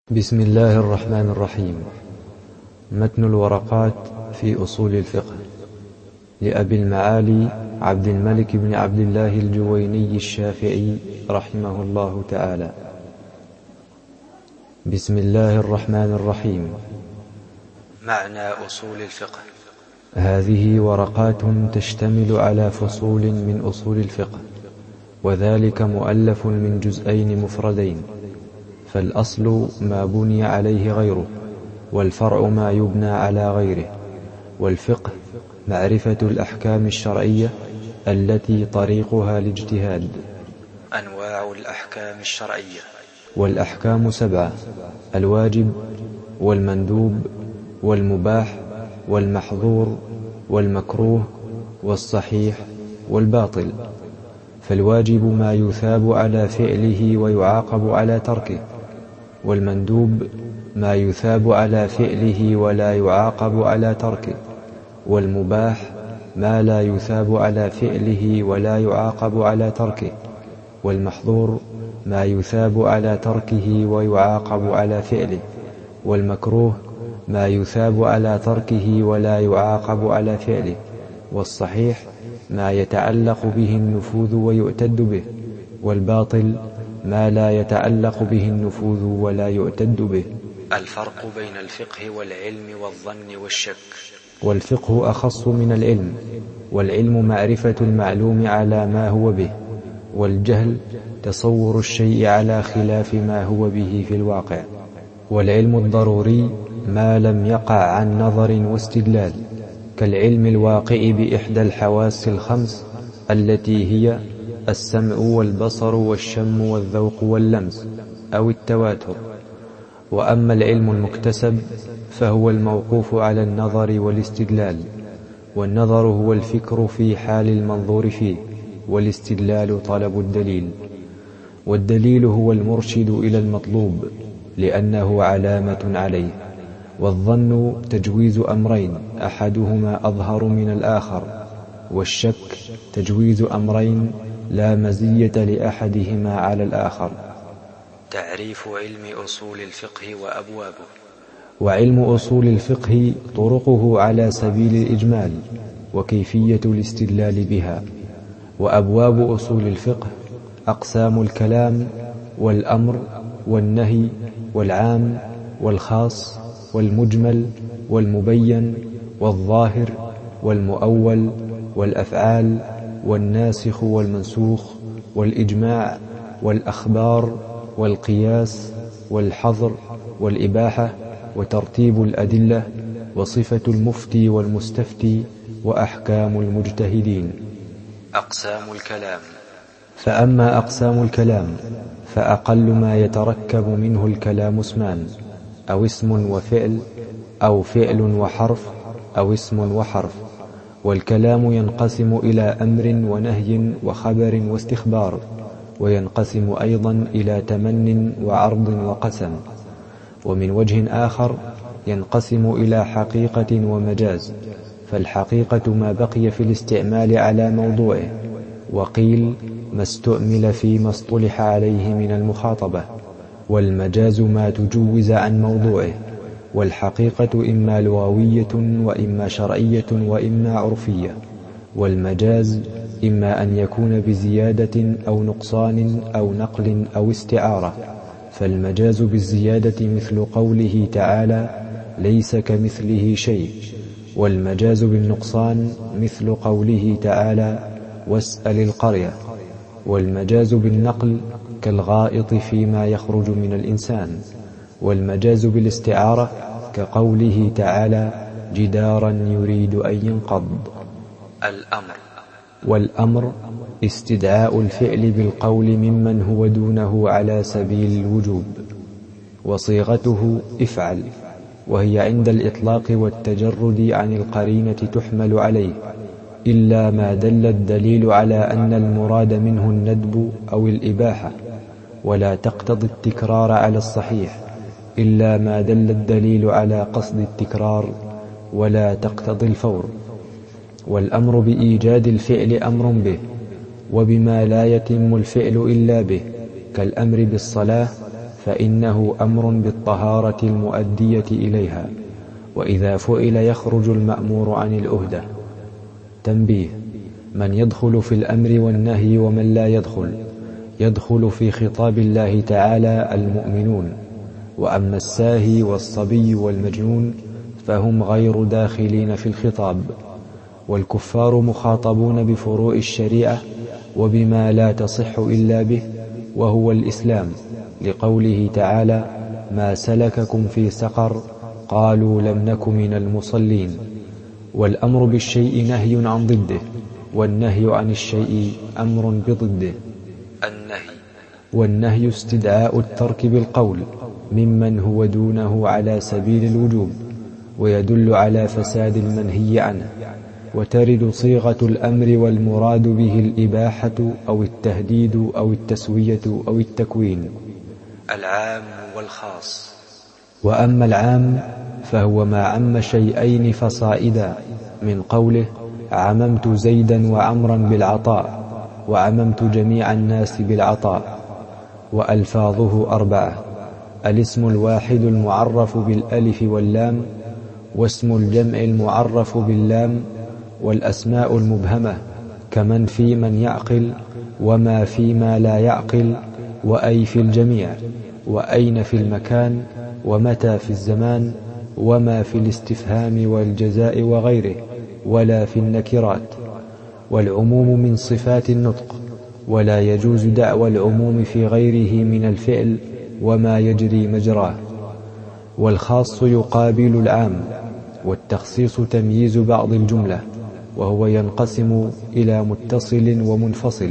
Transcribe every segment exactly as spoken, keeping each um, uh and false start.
بسم الله الرحمن الرحيم. متن الورقات في أصول الفقه لأبي المعالي عبد الملك بن عبد الله الجويني الشافعي رحمه الله تعالى. بسم الله الرحمن الرحيم. معنى أصول الفقه. هذه ورقات تشتمل على فصول من أصول الفقه، وذلك مؤلف من جزئين مفردين، فالأصل ما بني عليه غيره، والفرع ما يبنى على غيره. والفقه معرفة الأحكام الشرعية التي طريقها الاجتهاد. أنواع الأحكام الشرعية. والأحكام سبعة: الواجب والمندوب والمباح والمحظور والمكروه والصحيح والباطل. فالواجب ما يثاب على فعله ويعاقب على تركه، والمندوب ما يثاب على فعله ولا يعاقب على تركه، والمباح ما لا يثاب على فعله ولا يعاقب على تركه، والمحظور ما يثاب على تركه ويعاقب على فعله، والمكروه ما يثاب على تركه ولا يعاقب على فعله، والصحيح ما يتعلق به النفوذ ويعتد به، والباطل ما لا يتعلق به النفوذ ولا يعتد به. الفرق بين الفقه والعلم والظن والشك. والفقه أخص من العلم، والعلم معرفة المعلوم على ما هو به، والجهل تصور الشيء على خلاف ما هو به في الواقع. والعلم الضروري ما لم يقع عن نظر واستدلال، كالعلم الواقع بإحدى الحواس الخمس التي هي السمع والبصر والشم والذوق واللمس أو التواتر. وأما العلم المكتسب فهو الموقوف على النظر والاستدلال، والنظر هو الفكر في حال المنظور فيه، والاستدلال طلب الدليل. والدليل هو المرشد إلى المطلوب لأنه علامة عليه. والظن تجويز أمرين أحدهما أظهر من الآخر، والشك تجويز أمرين لا مزية لأحدهما على الآخر. تعريف علم أصول الفقه وأبوابه. وعلم أصول الفقه طرقه على سبيل الإجمال وكيفية الاستدلال بها. وأبواب أصول الفقه أقسام الكلام والأمر والنهي والعام والخاص والمجمل والمبين والظاهر والمؤول والأفعال والناسخ والمنسوخ والإجماع والأخبار والقياس والحظر والإباحة وترتيب الأدلة وصفة المفتي والمستفتي وأحكام المجتهدين. أقسام الكلام. فأما أقسام الكلام فأقل ما يتركب منه الكلام اسمان، أو اسم وفعل، أو فعل وحرف، أو اسم وحرف. والكلام ينقسم إلى أمر ونهي وخبر واستخبار، وينقسم أيضا إلى تمن وعرض وقسم. ومن وجه آخر ينقسم إلى حقيقة ومجاز، فالحقيقة ما بقي في الاستعمال على موضوعه، وقيل ما استؤمل فيما اصطلح عليه من المخاطبة. والمجاز ما تجوز عن موضوعه. والحقيقة إما لغوية وإما شرعية وإما عرفية. والمجاز إما أن يكون بزيادة أو نقصان أو نقل أو استعارة. فالمجاز بالزيادة مثل قوله تعالى ليس كمثله شيء. والمجاز بالنقصان مثل قوله تعالى واسأل القرية. والمجاز بالنقل كالغائط فيما يخرج من الإنسان. والمجاز بالاستعارة كقوله تعالى جدارا يريد أن ينقض. الأمر. والأمر استدعاء الفعل بالقول ممن هو دونه على سبيل الوجوب، وصيغته افعل، وهي عند الإطلاق والتجرد عن القرينة تحمل عليه، إلا ما دل الدليل على أن المراد منه الندب أو الإباحة، ولا تقتضي التكرار على الصحيح، إلا ما دل الدليل على قصد التكرار، ولا تقتضي الفور. والأمر بإيجاد الفعل أمر به، وبما لا يتم الفعل إلا به، كالأمر بالصلاة فإنه أمر بالطهارة المؤدية إليها، وإذا فعل يخرج المأمور عن الأهدة. تنبيه: من يدخل في الأمر والنهي ومن لا يدخل. يدخل في خطاب الله تعالى المؤمنون، وأما الساهي والصبي والمجنون فهم غير داخلين في الخطاب. والكفار مخاطبون بفروع الشريعة وبما لا تصح إلا به، وهو الإسلام، لقوله تعالى: ما سلككم في سقر قالوا لم نك من المصلين. والأمر بالشيء نهي عن ضده، والنهي عن الشيء أمر بضده. النهي والنهي استدعاء الترك بالقول ممن هو دونه على سبيل الوجوب، ويدل على فساد المنهي عنه. وترد صيغة الأمر والمراد به الإباحة أو التهديد أو التسوية أو التكوين. العام والخاص. وأما العام فهو ما عم شيئين فصائدا، من قوله: عممت زيدا وعمرا بالعطاء، وعممت جميع الناس بالعطاء. وألفاظه أربعة: الاسم الواحد المعرف بالألف واللام، واسم الجمع المعرف باللام، والأسماء المبهمة كمن في من يعقل، وما فيما لا يعقل، وأي في الجميع، وأين في المكان، ومتى في الزمان، وما في الاستفهام والجزاء وغيره، ولا في النكرات. والعموم من صفات النطق، ولا يجوز دعوى العموم في غيره من الفعل وما يجري مجراه. والخاص يقابل العام، والتخصيص تمييز بعض الجملة، وهو ينقسم إلى متصل ومنفصل.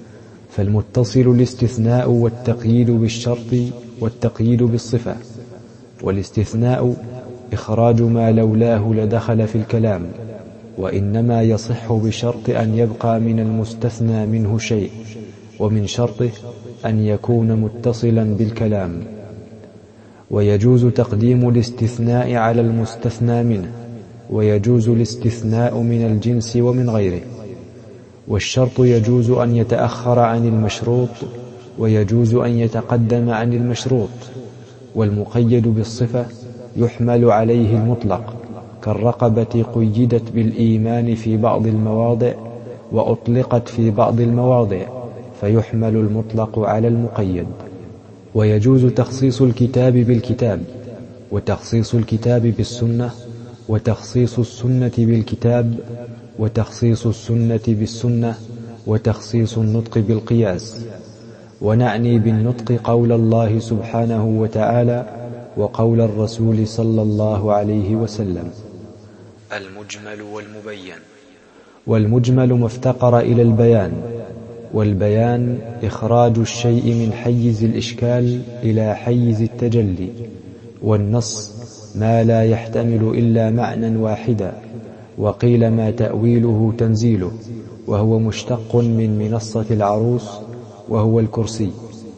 فالمتصل الاستثناء والتقييد بالشرط والتقييد بالصفة. والاستثناء إخراج ما لولاه لدخل في الكلام، وإنما يصح بشرط أن يبقى من المستثنى منه شيء، ومن شرطه أن يكون متصلا بالكلام. ويجوز تقديم الاستثناء على المستثنى منه، ويجوز الاستثناء من الجنس ومن غيره. والشرط يجوز أن يتأخر عن المشروط، ويجوز أن يتقدم عن المشروط. والمقيد بالصفة يحمل عليه المطلق، كالرقبة قيدت بالإيمان في بعض المواضع وأطلقت في بعض المواضع، فيحمل المطلق على المقيد. ويجوز تخصيص الكتاب بالكتاب، وتخصيص الكتاب بالسنة، وتخصيص السنة بالكتاب، وتخصيص السنة بالسنة، وتخصيص النطق بالقياس. ونعني بالنطق قول الله سبحانه وتعالى وقول الرسول صلى الله عليه وسلم. المجمل والمبين. والمجمل ما افتقر إلى البيان، والبيان إخراج الشيء من حيز الإشكال إلى حيز التجلي. والنص ما لا يحتمل إلا معنى واحدا، وقيل ما تأويله تنزيله، وهو مشتق من منصة العروس، وهو الكرسي.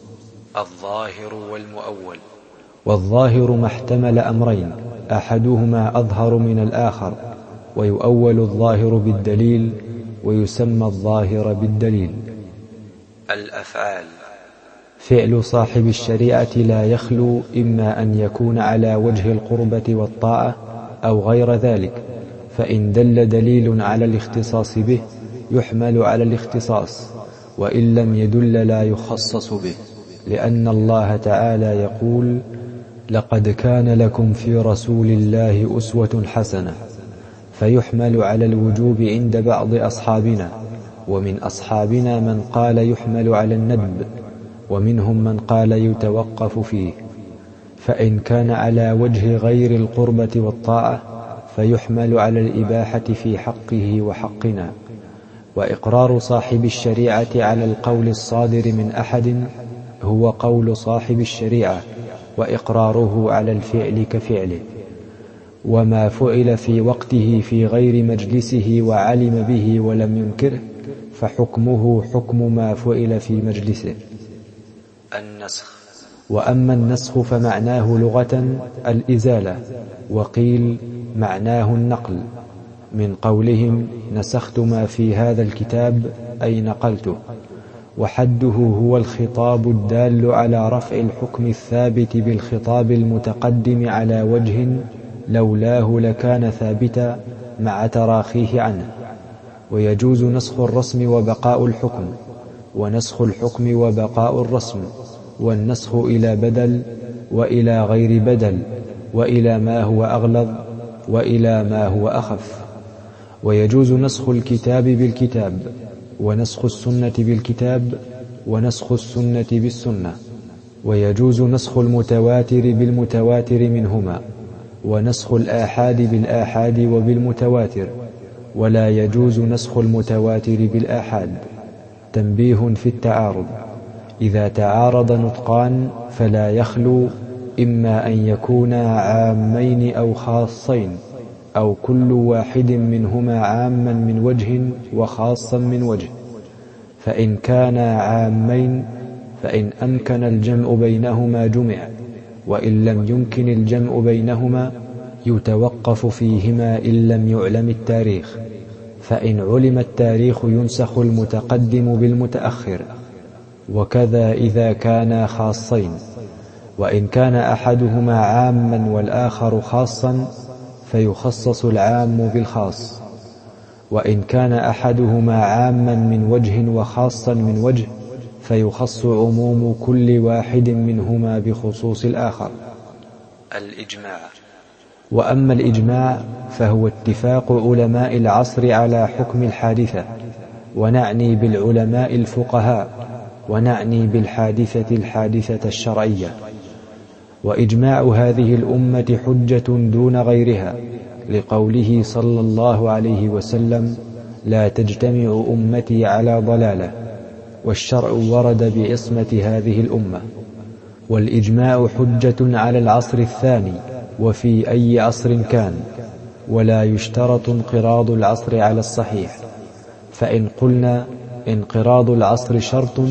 الظاهر والمؤول. والظاهر ما احتمل أمرين، أحدهما أظهر من الآخر، ويؤول الظاهر بالدليل، ويسمى الظاهر بالدليل. الأفعال. فعل صاحب الشريعة لا يخلو إما أن يكون على وجه القربة والطاعة أو غير ذلك، فإن دل دليل على الاختصاص به يحمل على الاختصاص، وإن لم يدل لا يخصص به، لأن الله تعالى يقول: لقد كان لكم في رسول الله أسوة حسنة، فيحمل على الوجوب عند بعض أصحابنا، ومن أصحابنا من قال يحمل على الندب، ومنهم من قال يتوقف فيه. فإن كان على وجه غير القربة والطاعة فيحمل على الإباحة في حقه وحقنا. وإقرار صاحب الشريعة على القول الصادر من أحد هو قول صاحب الشريعة، وإقراره على الفعل كفعله. وما فعل في وقته في غير مجلسه وعلم به ولم ينكره فحكمه حكم ما فعل في مجلسه. النسخ. وأما النسخ فمعناه لغة الإزالة، وقيل معناه النقل، من قولهم: نسخت ما في هذا الكتاب، أي نقلته. وحده هو الخطاب الدال على رفع الحكم الثابت بالخطاب المتقدم على وجه لولاه لكان ثابتا مع تراخيه عنه. ويجوز نسخ الرسم وبقاء الحكم، ونسخ الحكم وبقاء الرسم، والنسخ إلى بدل وإلى غير بدل، وإلى ما هو أغلظ وإلى ما هو أخف. ويجوز نسخ الكتاب بالكتاب، ونسخ السنة بالكتاب، ونسخ السنة بالسنة. ويجوز نسخ المتواتر بالمتواتر منهما، ونسخ الآحاد بالآحاد وبالمتواتر، ولا يجوز نسخ المتواتر بالآحاد. تنبيه في التعارض: إذا تعارض نطقان فلا يخلو إما أن يكونا عامين أو خاصين، أو كل واحد منهما عاما من وجه وخاصا من وجه. فإن كانا عامين فإن أمكن الجمع بينهما جمع، وإن لم يمكن الجمع بينهما يتوقف فيهما إن لم يعلم التاريخ. فإن علم التاريخ ينسخ المتقدم بالمتأخر. وكذا إذا كانا خاصين، وإن كان أحدهما عاما والآخر خاصا فيخصص العام بالخاص. وإن كان أحدهما عاما من وجه وخاصا من وجه فيخص عموم كل واحد منهما بخصوص الآخر. الإجماع. وأما الإجماع فهو اتفاق علماء العصر على حكم الحادثة، ونعني بالعلماء الفقهاء، ونعني بالحادثة الحادثة الشرعية. وإجماع هذه الأمة حجة دون غيرها، لقوله صلى الله عليه وسلم: لا تجتمع أمتي على ضلالة. والشرع ورد بعصمة هذه الأمة. والإجماع حجة على العصر الثاني وفي أي عصر كان، ولا يشترط انقراض العصر على الصحيح. فإن قلنا انقراض العصر شرط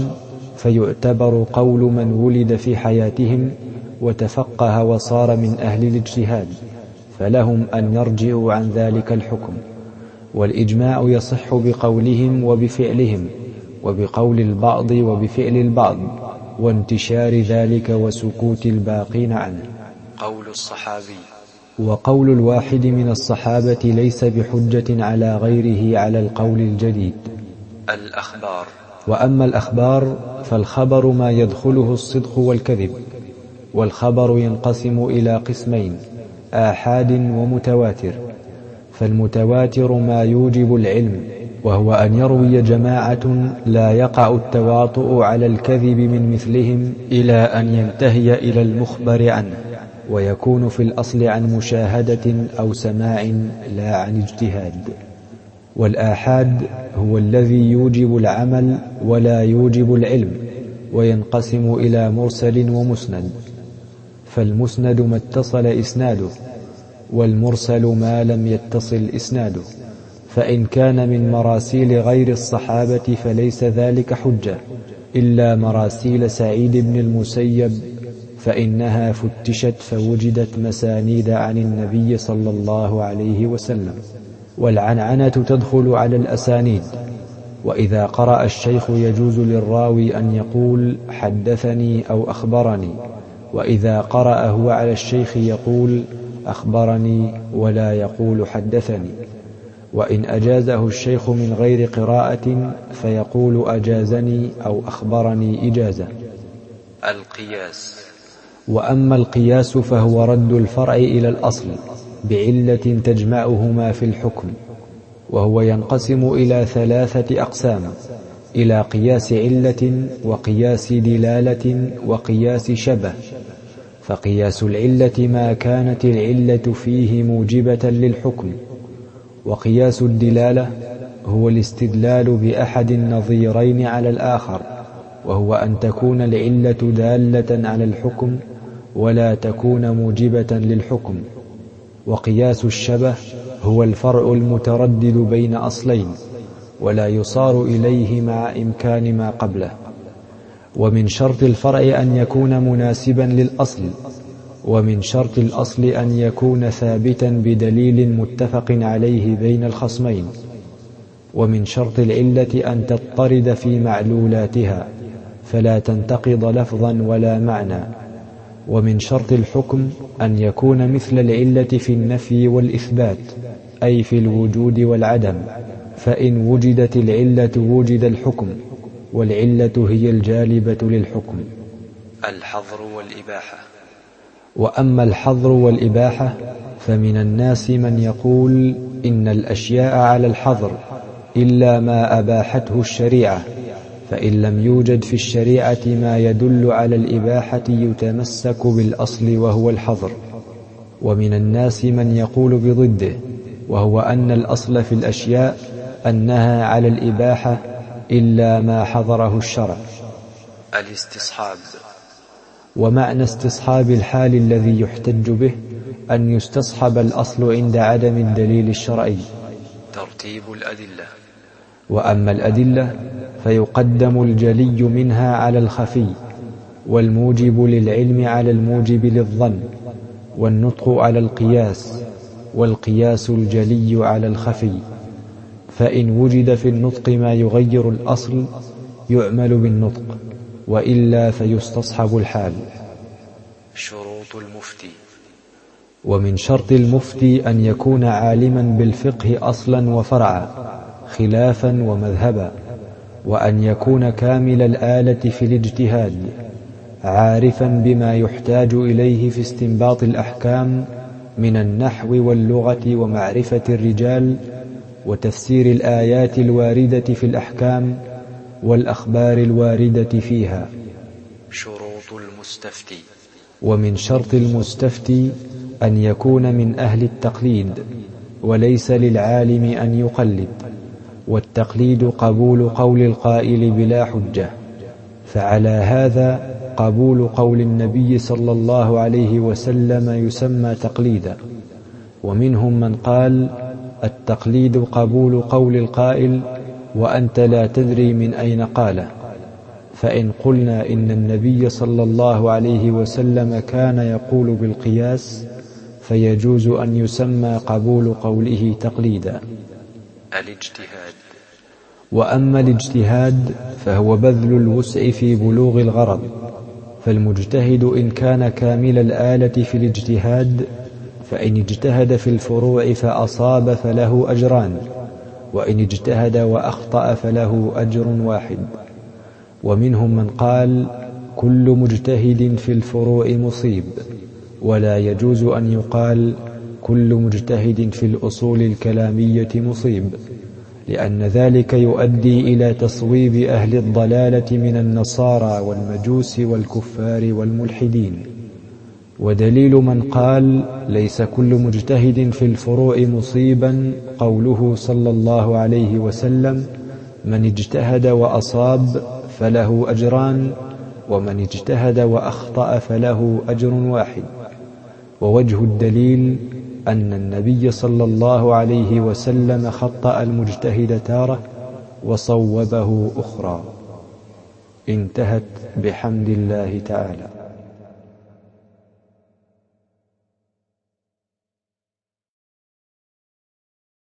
فيعتبر قول من ولد في حياتهم وتفقه وصار من أهل الاجتهاد، فلهم أن يرجعوا عن ذلك الحكم. والإجماع يصح بقولهم وبفعلهم، وبقول البعض وبفعل البعض، وانتشار ذلك وسكوت الباقين عنه. قول الصحابي. وقول الواحد من الصحابة ليس بحجة على غيره على القول الجديد. الأخبار. وأما الأخبار فالخبر ما يدخله الصدق والكذب. والخبر ينقسم إلى قسمين: آحاد ومتواتر. فالمتواتر ما يوجب العلم، وهو أن يروي جماعة لا يقع التواطؤ على الكذب من مثلهم إلى أن ينتهي إلى المخبر عنه، ويكون في الأصل عن مشاهدة أو سماع لا عن اجتهاد. والآحاد هو الذي يوجب العمل ولا يوجب العلم، وينقسم إلى مرسل ومسند. فالمسند ما اتصل إسناده، والمرسل ما لم يتصل إسناده. فإن كان من مراسيل غير الصحابة فليس ذلك حجة، إلا مراسيل سعيد بن المسيب، فإنها فتشت فوجدت مسانيد عن النبي صلى الله عليه وسلم. والعنعنة تدخل على الأسانيد. وإذا قرأ الشيخ يجوز للراوي أن يقول حدثني أو أخبرني، وإذا قرأ هو على الشيخ يقول أخبرني ولا يقول حدثني. وإن أجازه الشيخ من غير قراءة فيقول أجازني أو أخبرني إجازة. القياس. وأما القياس فهو رد الفرع إلى الأصل بعلة تجمعهما في الحكم، وهو ينقسم إلى ثلاثة أقسام: إلى قياس علة، وقياس دلالة، وقياس شبه. فقياس العلة ما كانت العلة فيه موجبة للحكم. وقياس الدلالة هو الاستدلال بأحد النظيرين على الآخر، وهو أن تكون العلة دالة على الحكم ولا تكون موجبة للحكم. وقياس الشبه هو الفرع المتردد بين أصلين ولا يصار إليه مع إمكان ما قبله. ومن شرط الفرع أن يكون مناسبا للأصل، ومن شرط الأصل أن يكون ثابتا بدليل متفق عليه بين الخصمين. ومن شرط العلة أن تضطرد في معلولاتها فلا تنتقض لفظا ولا معنى. ومن شرط الحكم أن يكون مثل العلة في النفي والإثبات، أي في الوجود والعدم، فإن وجدت العلة وجد الحكم، والعلة هي الجالبة للحكم. الحظر والإباحة. وأما الحظر والإباحة فمن الناس من يقول إن الأشياء على الحظر إلا ما أباحته الشريعة، فإن لم يوجد في الشريعة ما يدل على الإباحة يتمسك بالأصل وهو الحظر. ومن الناس من يقول بضده، وهو أن الأصل في الأشياء أنها على الإباحة إلا ما حظره الشرع. الاستصحاب. ومعنى استصحاب الحال الذي يحتج به أن يستصحب الأصل عند عدم الدليل الشرعي. ترتيب الأدلة. وأما الأدلة فيقدم الجلي منها على الخفي، والموجب للعلم على الموجب للظن، والنطق على القياس، والقياس الجلي على الخفي. فإن وجد في النطق ما يغير الأصل يعمل بالنطق، وإلا فيستصحب الحال. شروط المفتي. ومن شرط المفتي أن يكون عالما بالفقه أصلا وفرعا، خلافا ومذهبا، وأن يكون كامل الآلة في الاجتهاد، عارفا بما يحتاج إليه في استنباط الأحكام من النحو واللغة ومعرفة الرجال وتفسير الآيات الواردة في الأحكام والأخبار الواردة فيها. شروط المستفتي. ومن شرط المستفتي أن يكون من أهل التقليد، وليس للعالم أن يقلد، والتقليد قبول قول القائل بلا حجة، فعلى هذا قبول قول النبي صلى الله عليه وسلم يسمى تقليدا. ومنهم من قال التقليد قبول قول القائل وأنت لا تدري من أين قاله. فإن قلنا إن النبي صلى الله عليه وسلم كان يقول بالقياس فيجوز أن يسمى قبول قوله تقليدا. الاجتهاد. وأما الاجتهاد فهو بذل الوسع في بلوغ الغرض، فالمجتهد إن كان كامل الآلة في الاجتهاد فإن اجتهد في الفروع فأصاب فله أجران، وإن اجتهد وأخطأ فله أجر واحد. ومنهم من قال كل مجتهد في الفروع مصيب، ولا يجوز أن يقال كل مجتهد في الأصول الكلامية مصيب، لأن ذلك يؤدي إلى تصويب أهل الضلالة من النصارى والمجوس والكفار والملحدين. ودليل من قال ليس كل مجتهد في الفروع مصيبا قوله صلى الله عليه وسلم من اجتهد وأصاب فله أجران، ومن اجتهد وأخطأ فله أجر واحد. ووجه الدليل أن النبي صلى الله عليه وسلم خطأ المجتهد تارة وصوبه أخرى. انتهت بحمد الله تعالى.